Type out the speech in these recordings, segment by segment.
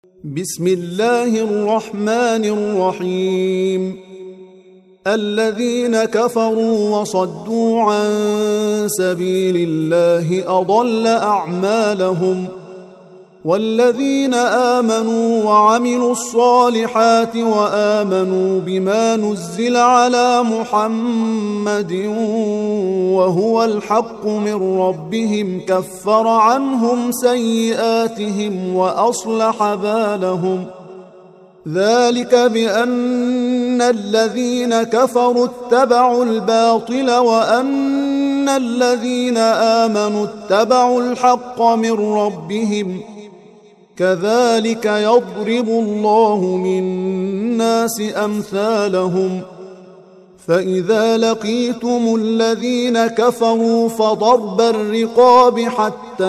بسم الله الرحمن الرحيم. الذين كفروا وصدوا عن سبيل الله أضل أعمالهم، والذين آمنوا وعملوا الصالحات وآمنوا بما نزل على محمد وهو الحق من ربهم كفر عنهم سيئاتهم وأصلح بالهم. ذلك بأن الذين كفروا اتبعوا الباطل وأن الذين آمنوا اتبعوا الحق من ربهم، كذلك يضرب الله للناس أمثالهم. فإذا لقيتم الذين كفروا فضرب الرقاب حتى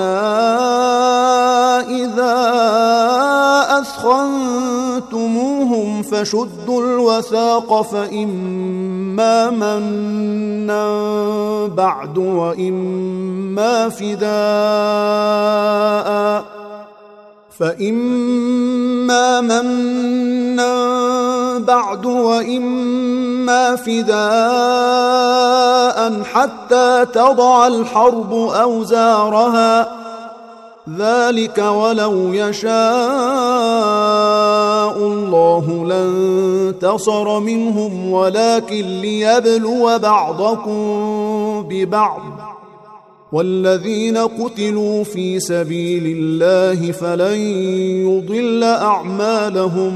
إذا أثخنتموهم فشدوا الوثاق فإما منا بعد وإما فداء حتى تضع الحرب أوزارها. ذلك ولو يشاء الله لانتصر منهم ولكن ليبلو بعضكم ببعض. والذين قتلوا في سبيل الله فلن يضل أعمالهم،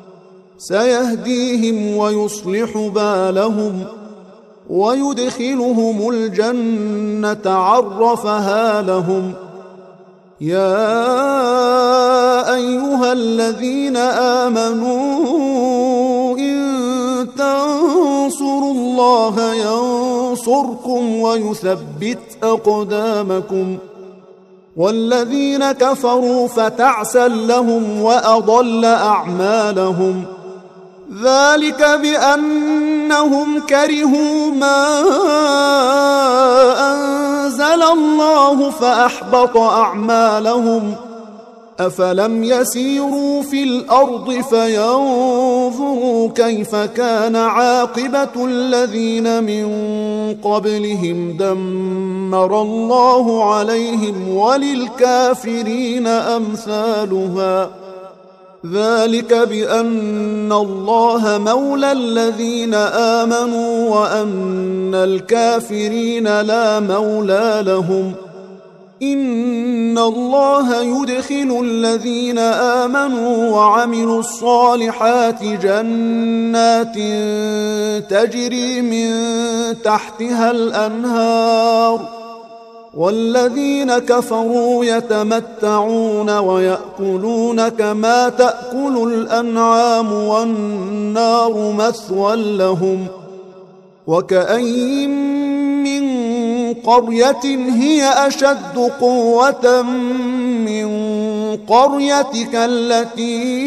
سيهديهم ويصلح بالهم ويدخلهم الجنة عرفها لهم. يا أيها الذين آمنوا إن تنصروا الله ينصركم ويثبت أقدامكم. والذين كفروا فتعسا لهم وأضل أعمالهم. ذلك بأنهم كرهوا ما أنزل الله فأحبط أعمالهم. أفلم يسيروا في الأرض فينظروا كيف كان عاقبة الذين من قبلهم دمر الله عليهم وللكافرين أمثالها. ذلك بأن الله مولى الذين آمنوا وأن الكافرين لا مولى لهم. إن الله يدخل الذين آمنوا وعملوا الصالحات جنات تجري من تحتها الأنهار، والذين كفروا يتمتعون ويأكلون كما تأكل الأنعام والنار مثوى لهم. وكأين من قرية هي أشد قوة من قريتك التي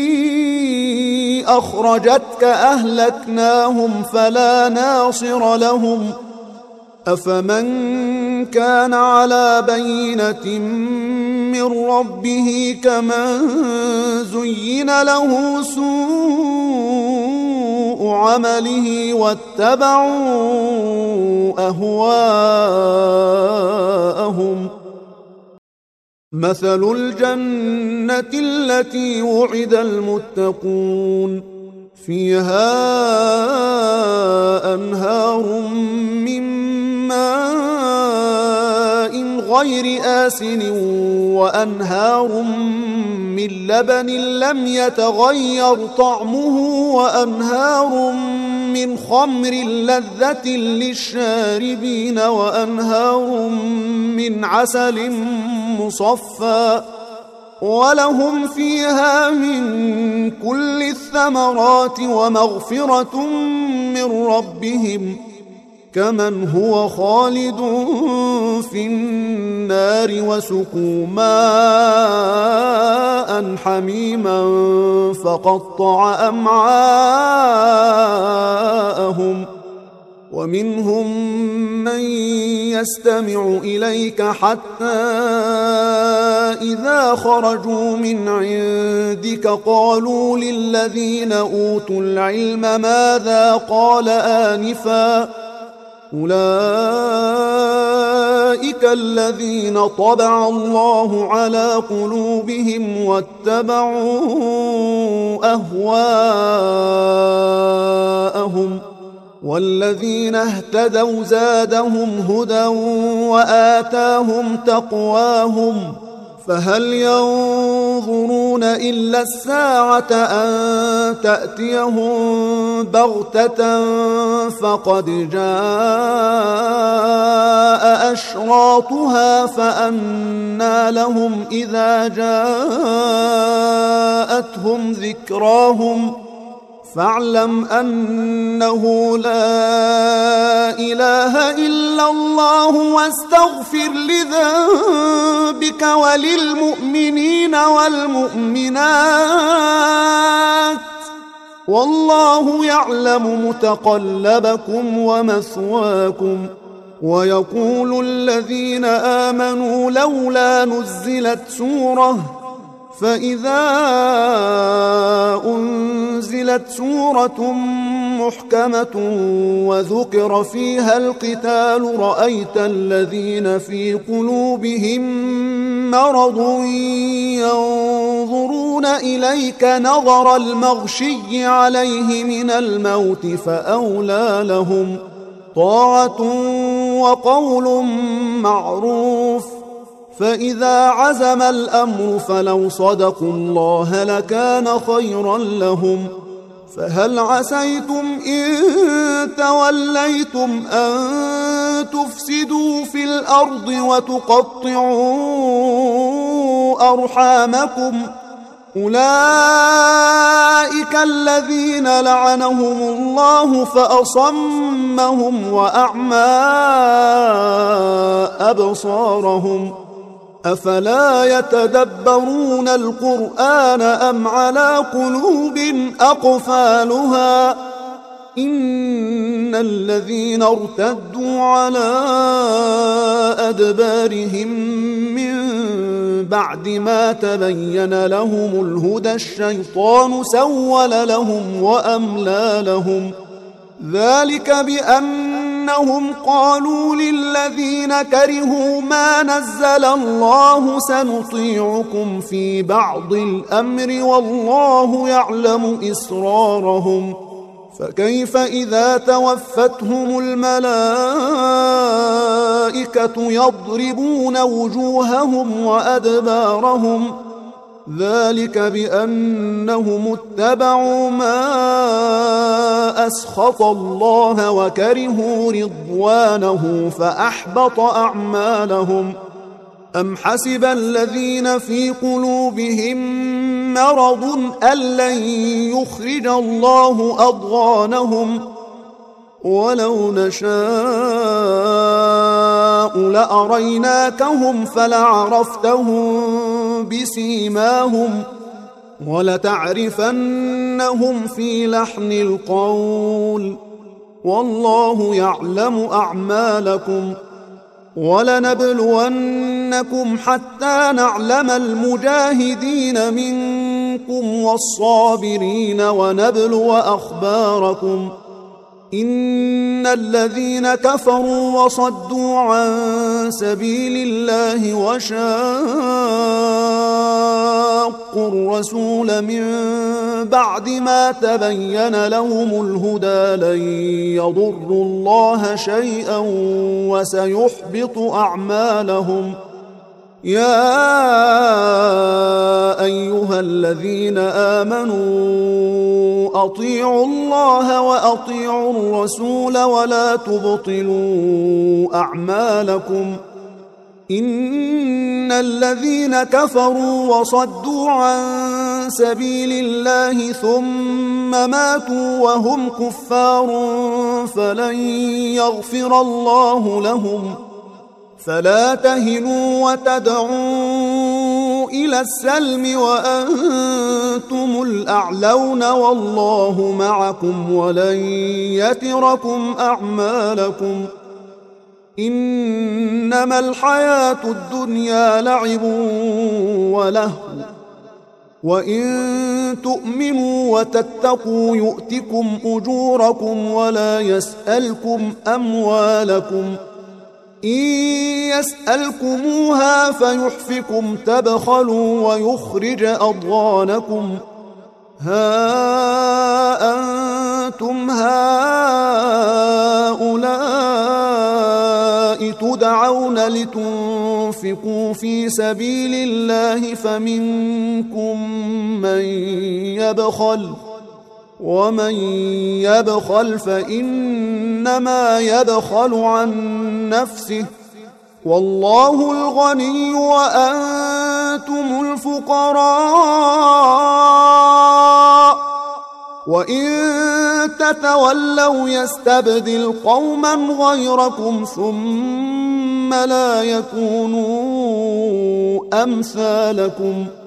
أخرجتك أهلكناهم فلا ناصر لهم. أفمن كان على بينة من ربه كمن زين له سوء عمله واتبعوا أهواءهم. مثل الجنة التي وعد المتقون فيها أنهار من ماء غير آسن وأنهار من لبن لم يتغير طعمه وأنهار من خمر لذة للشاربين وأنهار من عسل مصفى ولهم فيها من كل الثمرات ومغفرة من ربهم كمن هو خالد في النار وسقوا ماء حميما فقطع أمعاءهم ومنهم من يستمع إليك حتى إذا خرجوا من عندك قالوا للذين أوتوا العلم ماذا قال آنفا أولئك الذين طبع الله على قلوبهم واتبعوا أهواءهم والذين اهتدوا زادهم هدى وآتاهم تقواهم فهل ينظرون إلا الساعة أن تأتيهم بغتة فقد جاء أشراطها فأنى لهم إذا جاءتهم ذكراهم فاعلم أنه لا إله إلا الله واستغفر لذنبك وللمؤمنين والمؤمنات والله يعلم متقلبكم ومثواكم ويقول الذين آمنوا لولا نزلت سورة فإذا أنزلت سورة محكمة وذكر فيها القتال رأيت الذين في قلوبهم مرض ينظرون إليك نظر المغشي عليه من الموت فأولى لهم طاعة وقول معروف فإذا عزم الأمر فلو صدقوا الله لكان خيرا لهم فهل عسيتم إن توليتم أن تفسدوا في الأرض وتقطعوا أرحامكم أولئك الذين لعنهم الله فأصمهم وأعمى أبصارهم أفلا يتدبرون القرآن أم على قلوب أقفالها إن الذين ارتدوا على أدبارهم من بعد ما تبين لهم الهدى الشيطان سول لهم وأملى لهم ذلك بأنهم قالوا للذين كرهوا ما نزل الله سنطيعكم في بعض الأمر والله يعلم إسرارهم فكيف إذا توفتهم الملائكة يضربون وجوههم وأدبارهم ذلك بأنهم اتبعوا ما أسخط الله وكرهوا رضوانه فأحبط أعمالهم أم حسب الذين في قلوبهم مرض أن لن يخرج الله أضغانهم ولو نشاء لأريناكهم فلعرفتهم بسيماهم ولتعرفنهم في لحن القول والله يعلم أعمالكم ولنبلونكم حتى نعلم المجاهدين منكم والصابرين ونبلو أخباركم إن الذين كفروا وصدوا عن سبيل الله وشاقوا الرسول من بعد ما تبين لهم الهدى لن يضروا الله شيئا وسيحبط أعمالهم يا أيها الذين آمنوا أطيعوا الله وأطيعوا الرسول ولا تبطلوا أعمالكم إن الذين كفروا وصدوا عن سبيل الله ثم ماتوا وهم كفار فلن يغفر الله لهم فلا تهنوا وتدعوا إلى السلم وأنتم أنتم الأعلون والله معكم ولن يتركم أعمالكم إنما الحياة الدنيا لعب ولهو وإن تؤمنوا وتتقوا يؤتكم أجوركم ولا يسألكم أموالكم إن يسألكموها فيحفكم تبخلوا ويخرج أضغانكم ها أنتم هؤلاء تدعون لتنفقوا في سبيل الله فمنكم من يبخل ومن يبخل فإنما يبخل عن نفسه والله الغني وأنتم الفقراء وإن تتولوا يستبدل قوما غيركم ثم لا يكونوا أمثالكم